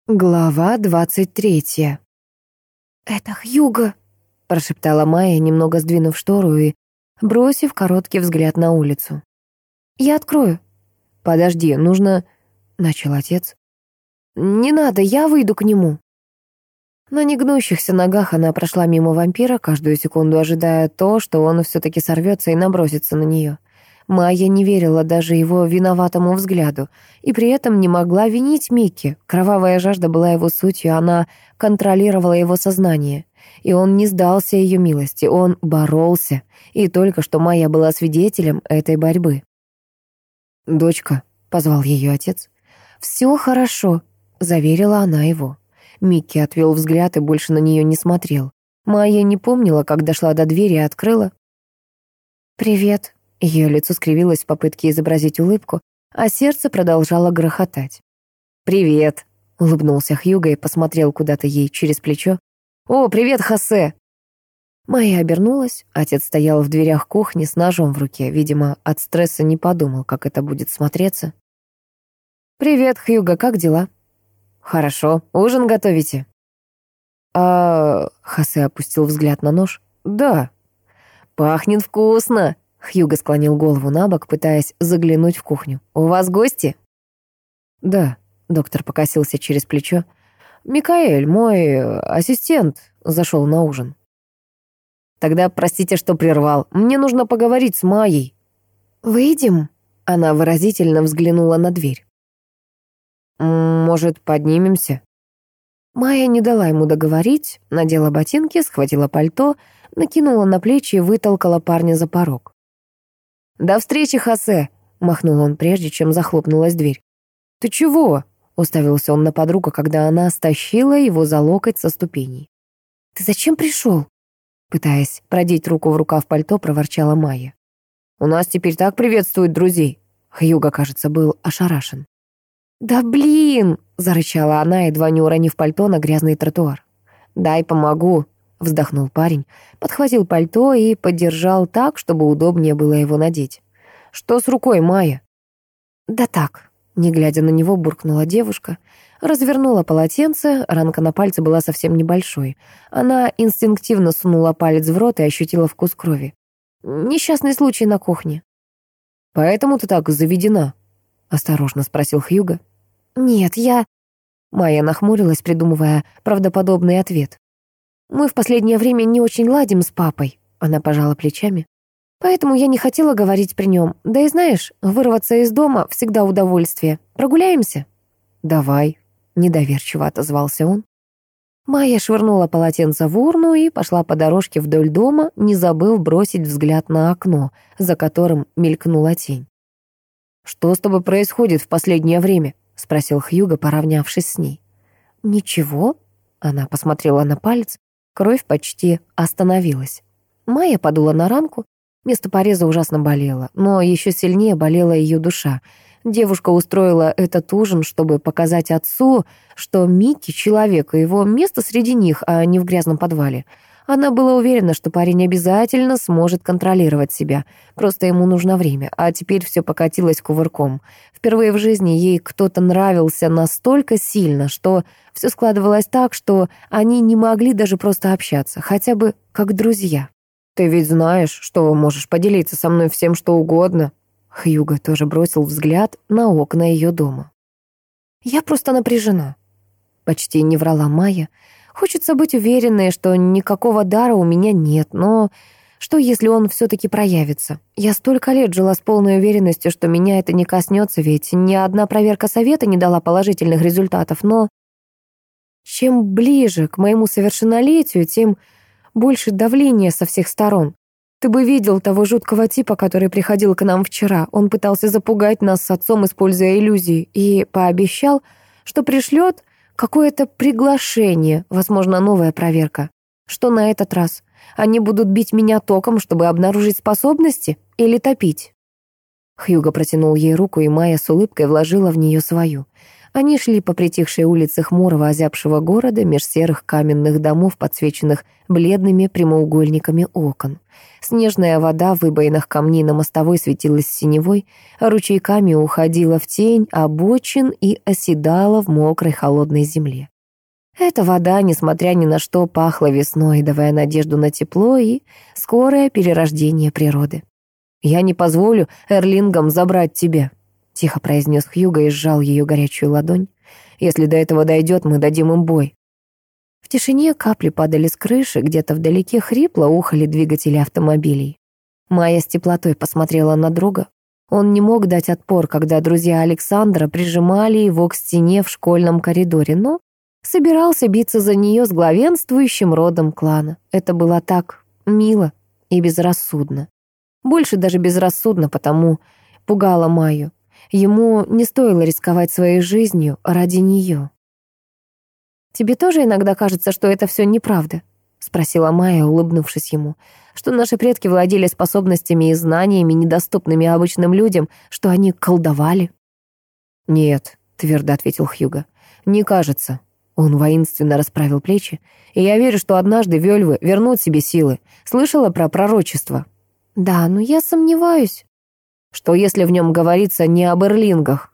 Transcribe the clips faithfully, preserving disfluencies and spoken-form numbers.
Глава двадцать третья. «Это Хьюго», — прошептала Майя, немного сдвинув штору и бросив короткий взгляд на улицу. «Я открою». «Подожди, нужно...» — начал отец. «Не надо, я выйду к нему». На негнущихся ногах она прошла мимо вампира, каждую секунду ожидая то, что он все-таки сорвется и набросится на нее. Майя не верила даже его виноватому взгляду и при этом не могла винить Микки. Кровавая жажда была его сутью, она контролировала его сознание. И он не сдался ее милости, он боролся. И только что Майя была свидетелем этой борьбы. «Дочка», — позвал ее отец. «Все хорошо», — заверила она его. Микки отвел взгляд и больше на нее не смотрел. Майя не помнила, как дошла до двери и открыла. «Привет». Ее лицо скривилось в попытке изобразить улыбку, а сердце продолжало грохотать. «Привет», — улыбнулся Хьюго и посмотрел куда-то ей через плечо. «О, привет, Хосе!» Майя обернулась. Отец стоял в дверях кухни с ножом в руке. Видимо, от стресса не подумал, как это будет смотреться. «Привет, Хьюго, как дела?» «Хорошо. Ужин готовите?» «А...» — Хосе опустил взгляд на нож. «Да». «Пахнет вкусно!» Хьюго склонил голову на бок, пытаясь заглянуть в кухню. «У вас гости?» «Да», — доктор покосился через плечо. «Микаэль, мой ассистент, зашел на ужин». «Тогда простите, что прервал. Мне нужно поговорить с Майей». «Выйдем?» — она выразительно взглянула на дверь. «Может, поднимемся?» Майя не дала ему договорить, надела ботинки, схватила пальто, накинула на плечи и вытолкала парня за порог. «До встречи, Хосе!» — махнул он, прежде чем захлопнулась дверь. «Ты чего?» — уставился он на подругу, когда она стащила его за локоть со ступеней. «Ты зачем пришел?» Пытаясь продеть руку в рукав пальто, проворчала Майя. «У нас теперь так приветствуют друзей!» Хьюго, кажется, был ошарашен. «Да блин!» — зарычала она, едва не уронив пальто на грязный тротуар. «Дай помогу!» — вздохнул парень, подхватил пальто и подержал так, чтобы удобнее было его надеть. «Что с рукой, Майя?» «Да так», — не глядя на него, буркнула девушка, развернула полотенце, ранка на пальце была совсем небольшой. Она инстинктивно сунула палец в рот и ощутила вкус крови. «Несчастный случай на кухне». «Поэтому ты так заведена?» — осторожно спросил Хьюго. «Нет, я...» Майя нахмурилась, придумывая правдоподобный ответ. «Мы в последнее время не очень ладим с папой», — она пожала плечами. «Поэтому я не хотела говорить при нем. Да и знаешь, вырваться из дома всегда удовольствие. Прогуляемся?» «Давай», — недоверчиво отозвался он. Майя швырнула полотенце в урну и пошла по дорожке вдоль дома, не забыв бросить взгляд на окно, за которым мелькнула тень. «Что с тобой происходит в последнее время?» — спросил Хьюго, поравнявшись с ней. «Ничего», — она посмотрела на палец, кровь почти остановилась. Майя подула на ранку, место пореза ужасно болело, но еще сильнее болела ее душа. Девушка устроила этот ужин, чтобы показать отцу, что Микки — человек, и его место среди них, а не в грязном подвале. Она была уверена, что парень обязательно сможет контролировать себя, просто ему нужно время, а теперь все покатилось кувырком. Впервые в жизни ей кто-то нравился настолько сильно, что все складывалось так, что они не могли даже просто общаться, хотя бы как друзья. «Ты ведь знаешь, что можешь поделиться со мной всем, что угодно». Хьюго тоже бросил взгляд на окна ее дома. «Я просто напряжена», — почти не врала Майя. «Хочется быть уверенной, что никакого дара у меня нет, но что, если он все-таки проявится? Я столько лет жила с полной уверенностью, что меня это не коснется, ведь ни одна проверка совета не дала положительных результатов, но чем ближе к моему совершеннолетию, тем больше давления со всех сторон. Ты бы видел того жуткого типа, который приходил к нам вчера. Он пытался запугать нас с отцом, используя иллюзии, и пообещал, что пришлет какое-то приглашение, возможно, новая проверка. Что на этот раз? Они будут бить меня током, чтобы обнаружить способности, или топить?» Хьюго протянул ей руку, и Майя с улыбкой вложила в нее свою. Они шли по притихшей улице хмурого озябшего города меж серых каменных домов, подсвеченных бледными прямоугольниками окон. Снежная вода в выбоинах камней на мостовой светилась синевой, а ручейками уходила в тень обочин и оседала в мокрой холодной земле. Эта вода, несмотря ни на что, пахла весной, давая надежду на тепло и скорое перерождение природы. «Я не позволю эрлингам забрать тебя», — тихо произнес Хьюго и сжал ее горячую ладонь. «Если до этого дойдет, мы дадим им бой». В тишине капли падали с крыши, где-то вдалеке хрипло ухали двигатели автомобилей. Майя с теплотой посмотрела на друга. Он не мог дать отпор, когда друзья Александра прижимали его к стене в школьном коридоре, но собирался биться за нее с главенствующим родом клана. Это было так мило и безрассудно. Больше даже безрассудно, потому пугало Майю. Ему не стоило рисковать своей жизнью ради нее. «Тебе тоже иногда кажется, что это все неправда?» — спросила Майя, улыбнувшись ему. «Что наши предки владели способностями и знаниями, недоступными обычным людям, что они колдовали?» «Нет», — твердо ответил Хьюго, — «не кажется». Он воинственно расправил плечи. «И я верю, что однажды вельвы вернут себе силы. Слышала про пророчество?» «Да, но я сомневаюсь». «Что если в нем говорится не об эрлингах?»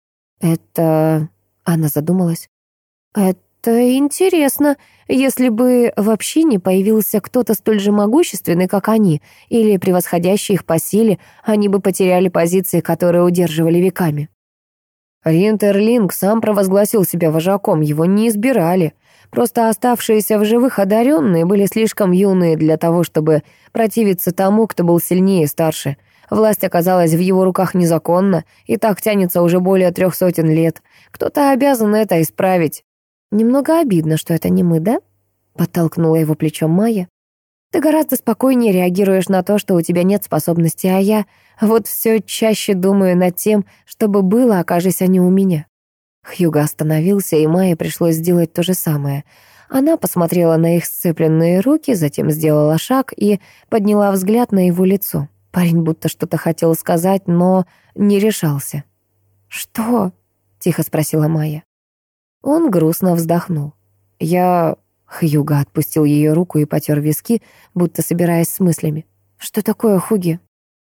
«Это...» — она задумалась. «Это интересно, если бы вообще не появился кто-то столь же могущественный, как они, или превосходящий их по силе, они бы потеряли позиции, которые удерживали веками». Ринд Эрлинг сам провозгласил себя вожаком, его не избирали. Просто оставшиеся в живых одаренные были слишком юные для того, чтобы противиться тому, кто был сильнее и старше. Власть оказалась в его руках незаконно, и так тянется уже более трех сотен лет. Кто-то обязан это исправить. «Немного обидно, что это не мы, да?» — подтолкнула его плечом Майя. «Ты гораздо спокойнее реагируешь на то, что у тебя нет способностей, а я вот все чаще думаю над тем, чтобы было, окажись они у меня». Хьюго остановился, и Майе пришлось сделать то же самое. Она посмотрела на их сцепленные руки, затем сделала шаг и подняла взгляд на его лицо. Парень будто что-то хотел сказать, но не решался. «Что?» — тихо спросила Майя. Он грустно вздохнул. «Я...» — Хьюго отпустил ее руку и потер виски, будто собираясь с мыслями. «Что такое, Хуги?»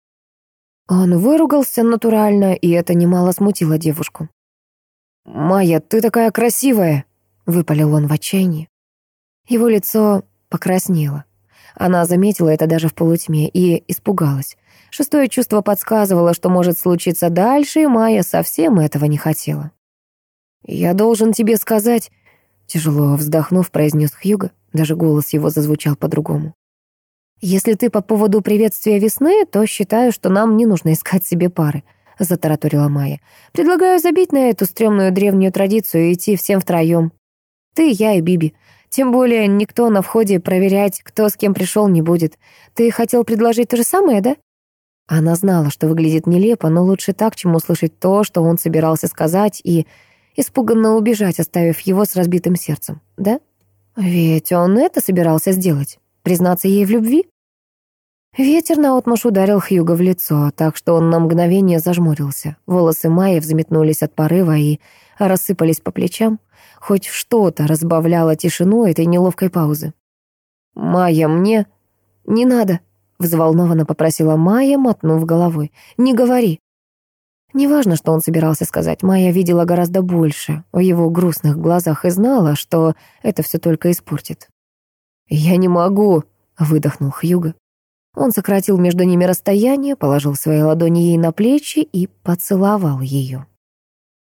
Он выругался натурально, и это немало смутило девушку. «Майя, ты такая красивая!» — выпалил он в отчаянии. Его лицо покраснело. Она заметила это даже в полутьме и испугалась. Шестое чувство подсказывало, что может случиться дальше, и Майя совсем этого не хотела. «Я должен тебе сказать...» — тяжело вздохнув, произнес Хьюго. Даже голос его зазвучал по-другому. «Если ты по поводу приветствия весны, то считаю, что нам не нужно искать себе пары», — затараторила Майя. «Предлагаю забить на эту стрёмную древнюю традицию и идти всем втроём. Ты, я и Биби. Тем более никто на входе проверять, кто с кем пришел, не будет. Ты хотел предложить то же самое, да?» Она знала, что выглядит нелепо, но лучше так, чем услышать то, что он собирался сказать, и испуганно убежать, оставив его с разбитым сердцем, да? Ведь он это собирался сделать, признаться ей в любви. Ветер наотмашь ударил Хьюго в лицо, так что он на мгновение зажмурился. Волосы Майи взметнулись от порыва и рассыпались по плечам. Хоть что-то разбавляло тишину этой неловкой паузы. «Майя, мне...» «Не надо», — взволнованно попросила Майя, мотнув головой. «Не говори». Неважно, что он собирался сказать, Майя видела гораздо больше в его грустных глазах и знала, что это все только испортит. «Я не могу», — выдохнул Хьюго. Он сократил между ними расстояние, положил свои ладони ей на плечи и поцеловал ее.